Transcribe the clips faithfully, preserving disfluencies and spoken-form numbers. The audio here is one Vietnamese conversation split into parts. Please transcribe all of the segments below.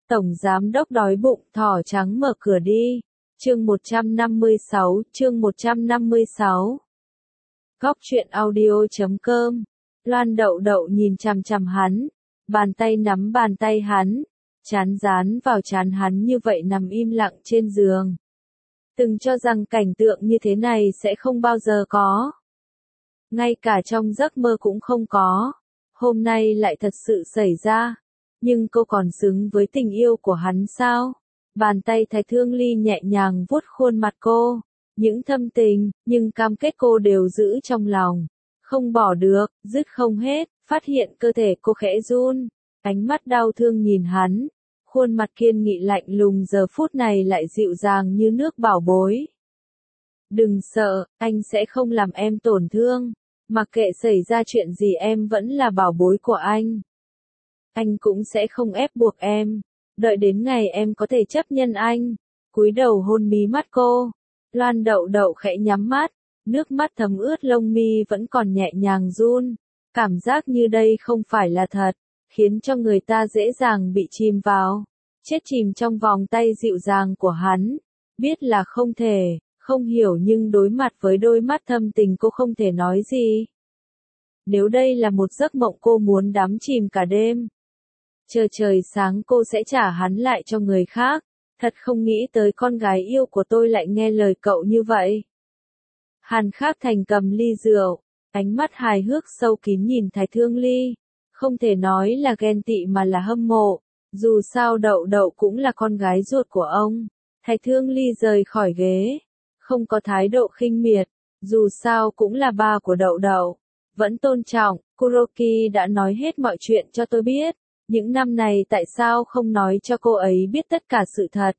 Tổng giám đốc đói bụng, thỏ trắng mở cửa đi. Chương một trăm năm mươi sáu, chương một trăm năm mươi sáu. Góc truyện audio chấm com. Loan Đậu Đậu nhìn chằm chằm hắn, bàn tay nắm bàn tay hắn, trán dán vào trán hắn như vậy nằm im lặng trên giường. Từng cho rằng cảnh tượng như thế này sẽ không bao giờ có. Ngay cả trong giấc mơ cũng không có. Hôm nay lại thật sự xảy ra. Nhưng cô còn xứng với tình yêu của hắn sao? Bàn tay Thái Thương Ly nhẹ nhàng vuốt khuôn mặt cô. Những thâm tình, nhưng cam kết cô đều giữ trong lòng. Không bỏ được, dứt không hết, phát hiện cơ thể cô khẽ run. Ánh mắt đau thương nhìn hắn. Khuôn mặt kiên nghị lạnh lùng giờ phút này lại dịu dàng như nước bảo bối. Đừng sợ, anh sẽ không làm em tổn thương. Mặc kệ xảy ra chuyện gì em vẫn là bảo bối của anh. Anh cũng sẽ không ép buộc em. Đợi đến ngày em có thể chấp nhận anh. Cúi đầu hôn mí mắt cô. Loan Đậu Đậu khẽ nhắm mắt. Nước mắt thấm ướt lông mi vẫn còn nhẹ nhàng run. Cảm giác như đây không phải là thật. Khiến cho người ta dễ dàng bị chìm vào. Chết chìm trong vòng tay dịu dàng của hắn. Biết là không thể, không hiểu nhưng đối mặt với đôi mắt thâm tình cô không thể nói gì. Nếu đây là một giấc mộng cô muốn đắm chìm cả đêm. Chờ trời sáng cô sẽ trả hắn lại cho người khác. Thật không nghĩ tới con gái yêu của tôi lại nghe lời cậu như vậy. Hàn Khắc Thành cầm ly rượu, ánh mắt hài hước sâu kín nhìn Thái Thương Ly. Không thể nói là ghen tị mà là hâm mộ. Dù sao Đậu Đậu cũng là con gái ruột của ông. Thái Thương Ly rời khỏi ghế. Không có thái độ khinh miệt. Dù sao cũng là ba của Đậu Đậu. Vẫn tôn trọng, Kuroki đã nói hết mọi chuyện cho tôi biết. Những năm này tại sao không nói cho cô ấy biết tất cả sự thật?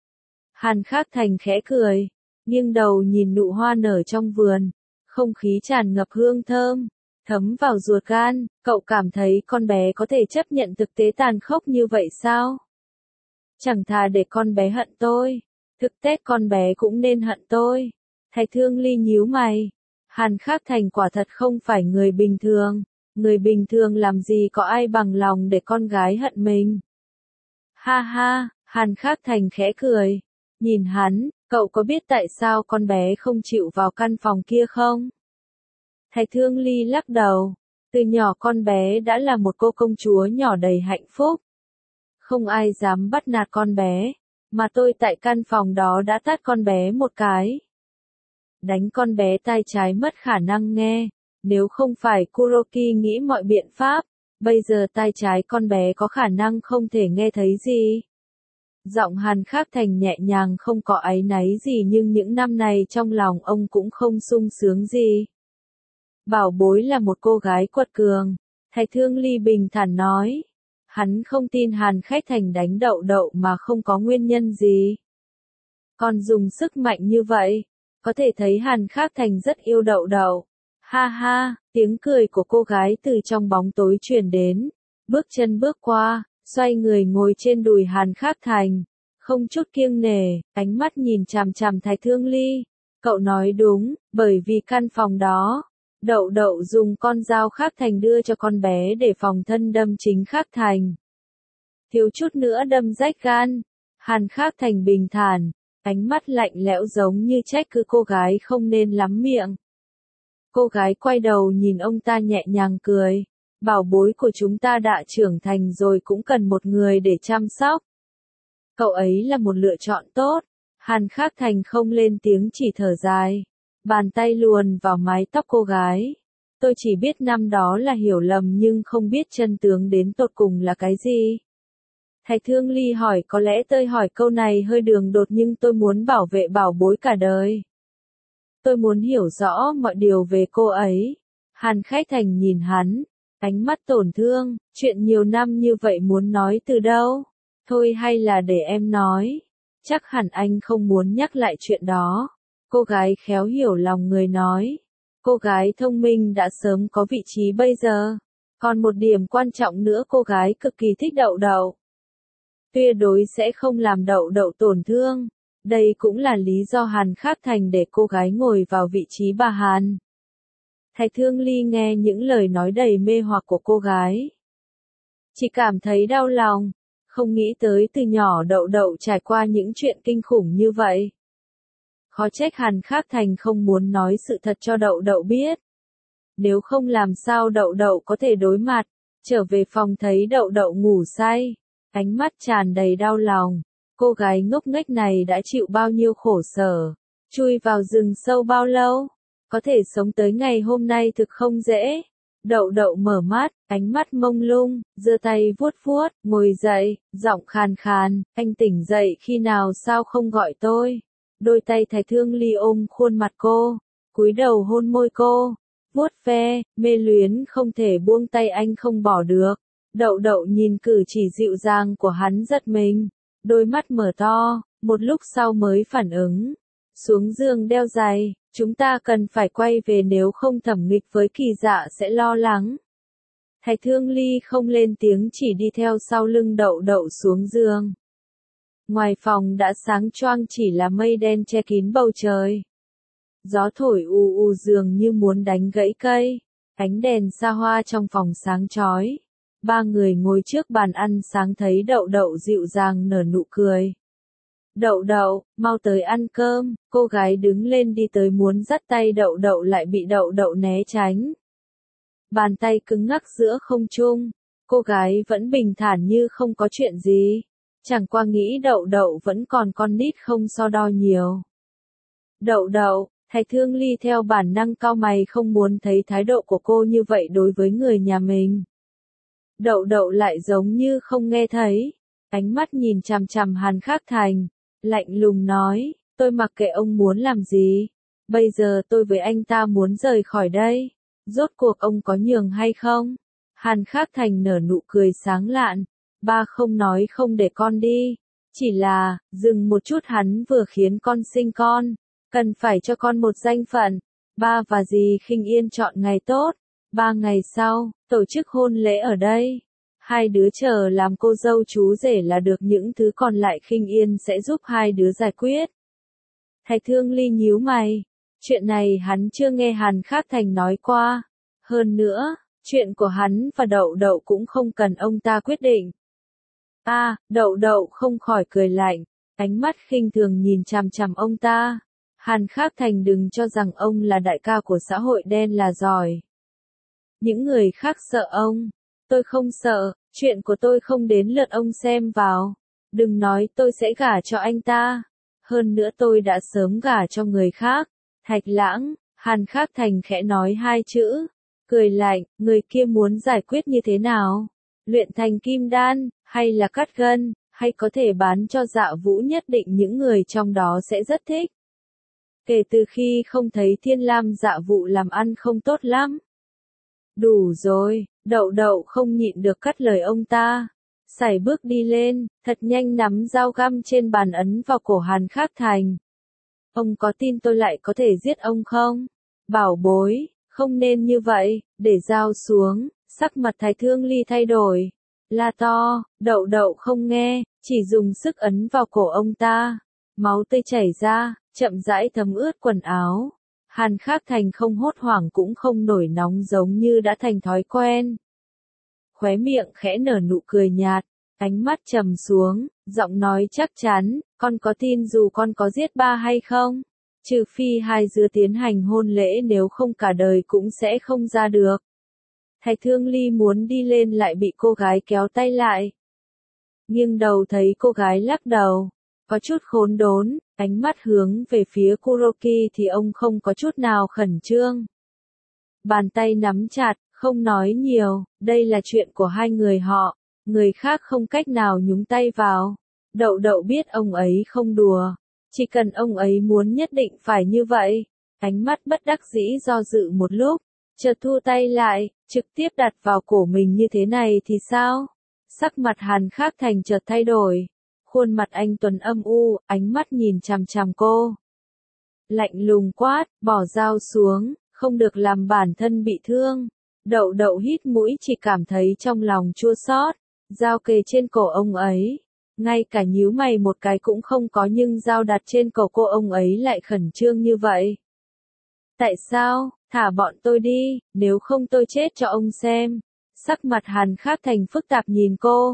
Hàn Khắc Thành khẽ cười. Nghiêng đầu nhìn nụ hoa nở trong vườn. Không khí tràn ngập hương thơm. Thấm vào ruột gan, cậu cảm thấy con bé có thể chấp nhận thực tế tàn khốc như vậy sao? Chẳng thà để con bé hận tôi. Thực tế con bé cũng nên hận tôi. Thái Thương Ly nhíu mày. Hàn Khắc Thành quả thật không phải người bình thường. Người bình thường làm gì có ai bằng lòng để con gái hận mình. Ha ha, Hàn Khắc Thành khẽ cười. Nhìn hắn, cậu có biết tại sao con bé không chịu vào căn phòng kia không? Thái Thương Ly lắc đầu. Từ nhỏ con bé đã là một cô công chúa nhỏ đầy hạnh phúc. Không ai dám bắt nạt con bé. Mà tôi tại căn phòng đó đã tát con bé một cái. Đánh con bé tai trái mất khả năng nghe. Nếu không phải Kuroki nghĩ mọi biện pháp, bây giờ tai trái con bé có khả năng không thể nghe thấy gì. Giọng Hàn Khắc Thành nhẹ nhàng không có áy náy gì nhưng những năm này trong lòng ông cũng không sung sướng gì. Bảo bối là một cô gái quật cường. Thái Thương Ly bình thản nói. Hắn không tin Hàn Khắc Thành đánh Đậu Đậu mà không có nguyên nhân gì. Còn dùng sức mạnh như vậy, có thể thấy Hàn Khắc Thành rất yêu Đậu Đậu. Ha ha, tiếng cười của cô gái từ trong bóng tối truyền đến. Bước chân bước qua, xoay người ngồi trên đùi Hàn Khắc Thành. Không chút kiêng nể, ánh mắt nhìn chằm chằm Thái Thương Ly. Cậu nói đúng, bởi vì căn phòng đó. Đậu Đậu dùng con dao Khắc Thành đưa cho con bé để phòng thân đâm chính Khắc Thành. Thiếu chút nữa đâm rách gan. Hàn Khắc Thành bình thản, ánh mắt lạnh lẽo giống như trách cứ cô gái không nên lắm miệng. Cô gái quay đầu nhìn ông ta nhẹ nhàng cười. Bảo bối của chúng ta đã trưởng thành rồi cũng cần một người để chăm sóc. Cậu ấy là một lựa chọn tốt. Hàn Khắc Thành không lên tiếng chỉ thở dài. Bàn tay luồn vào mái tóc cô gái. Tôi chỉ biết năm đó là hiểu lầm nhưng không biết chân tướng đến tột cùng là cái gì. Thái Thương Ly hỏi có lẽ tôi hỏi câu này hơi đường đột nhưng tôi muốn bảo vệ bảo bối cả đời. Tôi muốn hiểu rõ mọi điều về cô ấy. Hàn Khắc Thành nhìn hắn. Ánh mắt tổn thương. Chuyện nhiều năm như vậy muốn nói từ đâu? Thôi hay là để em nói. Chắc hẳn anh không muốn nhắc lại chuyện đó. Cô gái khéo hiểu lòng người nói. Cô gái thông minh đã sớm có vị trí bây giờ. Còn một điểm quan trọng nữa cô gái cực kỳ thích Đậu Đậu. Tuyệt đối sẽ không làm Đậu Đậu tổn thương. Đây cũng là lý do Hàn Khắc Thành để cô gái ngồi vào vị trí bà Hàn. Thái Thương Ly nghe những lời nói đầy mê hoặc của cô gái. Chỉ cảm thấy đau lòng. Không nghĩ tới từ nhỏ Đậu Đậu trải qua những chuyện kinh khủng như vậy. Khó trách Hàn Khắc Thành không muốn nói sự thật cho Đậu Đậu biết. Nếu không làm sao Đậu Đậu có thể đối mặt, trở về phòng thấy Đậu Đậu ngủ say, ánh mắt tràn đầy đau lòng. Cô gái ngốc nghếch này đã chịu bao nhiêu khổ sở, chui vào rừng sâu bao lâu, có thể sống tới ngày hôm nay thực không dễ. Đậu Đậu mở mắt, ánh mắt mông lung, giơ tay vuốt vuốt, ngồi dậy, giọng khàn khàn, anh tỉnh dậy khi nào sao không gọi tôi. Đôi tay Thái Thương Ly ôm khuôn mặt cô, cúi đầu hôn môi cô, vuốt ve, mê luyến không thể buông tay anh không bỏ được. Đậu Đậu nhìn cử chỉ dịu dàng của hắn giật mình, đôi mắt mở to, một lúc sau mới phản ứng. Xuống giường đeo giày, chúng ta cần phải quay về nếu không Thẩm Nghịch với Kỳ Dạ sẽ lo lắng. Thái Thương Ly không lên tiếng chỉ đi theo sau lưng Đậu Đậu xuống giường. Ngoài phòng đã sáng choang chỉ là mây đen che kín bầu trời. Gió thổi ù ù dường như muốn đánh gãy cây, ánh đèn xa hoa trong phòng sáng chói. Ba người ngồi trước bàn ăn sáng thấy Đậu Đậu dịu dàng nở nụ cười. Đậu Đậu, mau tới ăn cơm, cô gái đứng lên đi tới muốn dắt tay Đậu Đậu lại bị Đậu Đậu né tránh. Bàn tay cứng ngắc giữa không trung, cô gái vẫn bình thản như không có chuyện gì, chẳng qua nghĩ Đậu Đậu vẫn còn con nít không so đo nhiều. Đậu Đậu, Thái Thương Ly theo bản năng cau mày không muốn thấy thái độ của cô như vậy đối với người nhà mình. Đậu Đậu lại giống như không nghe thấy, ánh mắt nhìn chằm chằm Hàn Khắc Thành, lạnh lùng nói, tôi mặc kệ ông muốn làm gì, bây giờ tôi với anh ta muốn rời khỏi đây, rốt cuộc ông có nhường hay không? Hàn Khắc Thành nở nụ cười sáng lạn, ba không nói không để con đi, chỉ là, dừng một chút hắn vừa khiến con sinh con, cần phải cho con một danh phận, ba và dì Khinh Yên chọn ngày tốt, ba ngày sau, tổ chức hôn lễ ở đây. Hai đứa chờ làm cô dâu chú rể là được, những thứ còn lại Khinh Yên sẽ giúp hai đứa giải quyết. Thái Thương Ly nhíu mày, chuyện này hắn chưa nghe Hàn Khắc Thành nói qua. Hơn nữa, chuyện của hắn và Đậu Đậu cũng không cần ông ta quyết định. A, à, Đậu Đậu không khỏi cười lạnh, ánh mắt khinh thường nhìn chằm chằm ông ta. Hàn Khắc Thành đừng cho rằng ông là đại ca của xã hội đen là giỏi. Những người khác sợ ông. Tôi không sợ, chuyện của tôi không đến lượt ông xem vào. Đừng nói tôi sẽ gả cho anh ta. Hơn nữa tôi đã sớm gả cho người khác. Thạch Lãng, Hàn Khắc Thành khẽ nói hai chữ. Cười lạnh, người kia muốn giải quyết như thế nào? Luyện thành kim đan, hay là cắt gân, hay có thể bán cho Dạ Vũ, nhất định những người trong đó sẽ rất thích. Kể từ khi không thấy Thiên Lam Dạ Vũ làm ăn không tốt lắm. Đủ rồi, Đậu Đậu không nhịn được cắt lời ông ta. Sải bước đi lên, thật nhanh nắm dao găm trên bàn ấn vào cổ Hàn Khắc Thành. Ông có tin tôi lại có thể giết ông không? Bảo bối, không nên như vậy, để dao xuống, sắc mặt Thái Thương Ly thay đổi. La to, Đậu Đậu không nghe, chỉ dùng sức ấn vào cổ ông ta. Máu tươi chảy ra, chậm rãi thấm ướt quần áo. Hàn Khắc Thành không hốt hoảng cũng không nổi nóng giống như đã thành thói quen. Khóe miệng khẽ nở nụ cười nhạt, ánh mắt trầm xuống, giọng nói chắc chắn, con có tin dù con có giết ba hay không? Trừ phi hai đứa tiến hành hôn lễ, nếu không cả đời cũng sẽ không ra được. Thái Thương Ly muốn đi lên lại bị cô gái kéo tay lại. Nghiêng đầu thấy cô gái lắc đầu, có chút khốn đốn, ánh mắt hướng về phía Kuroki thì ông không có chút nào khẩn trương. Bàn tay nắm chặt, không nói nhiều, đây là chuyện của hai người họ, người khác không cách nào nhúng tay vào. Đậu Đậu biết ông ấy không đùa, chỉ cần ông ấy muốn nhất định phải như vậy. Ánh mắt bất đắc dĩ do dự một lúc, chợt thu tay lại, trực tiếp đặt vào cổ mình như thế này thì sao? Sắc mặt Hàn Khắc Thành chợt thay đổi. Khuôn mặt anh tuấn âm u, ánh mắt nhìn chằm chằm cô. Lạnh lùng quát, bỏ dao xuống, không được làm bản thân bị thương. Đậu Đậu hít mũi chỉ cảm thấy trong lòng chua xót. Dao kề trên cổ ông ấy. Ngay cả nhíu mày một cái cũng không có, nhưng dao đặt trên cổ cô ông ấy lại khẩn trương như vậy. Tại sao? Thả bọn tôi đi, nếu không tôi chết cho ông xem. Sắc mặt Hàn Khắc Thành phức tạp nhìn cô.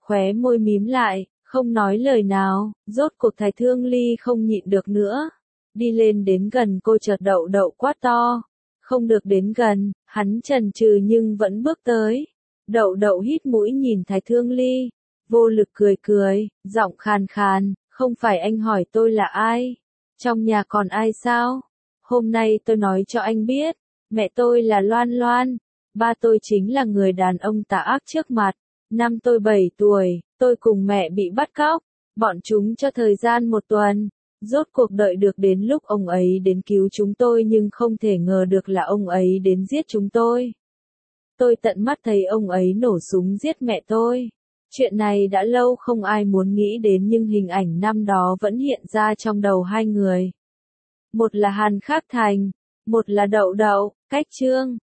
khóe môi mím lại, không nói lời nào, rốt cuộc Thái Thương Ly không nhịn được nữa. Đi lên đến gần cô chợt Đậu Đậu quát to. Không được đến gần, hắn chần chừ nhưng vẫn bước tới. Đậu Đậu hít mũi nhìn Thái Thương Ly, vô lực cười cười, giọng khàn khàn, không phải anh hỏi tôi là ai? Trong nhà còn ai sao? Hôm nay tôi nói cho anh biết, mẹ tôi là Loan Loan, ba tôi chính là người đàn ông tà ác trước mặt. Năm tôi bảy tuổi, tôi cùng mẹ bị bắt cóc, bọn chúng cho thời gian một tuần. Rốt cuộc đợi được đến lúc ông ấy đến cứu chúng tôi nhưng không thể ngờ được là ông ấy đến giết chúng tôi. Tôi tận mắt thấy ông ấy nổ súng giết mẹ tôi. Chuyện này đã lâu không ai muốn nghĩ đến nhưng hình ảnh năm đó vẫn hiện ra trong đầu hai người. Một là Hàn Khắc Thành, một là Đậu Đậu, cách chương.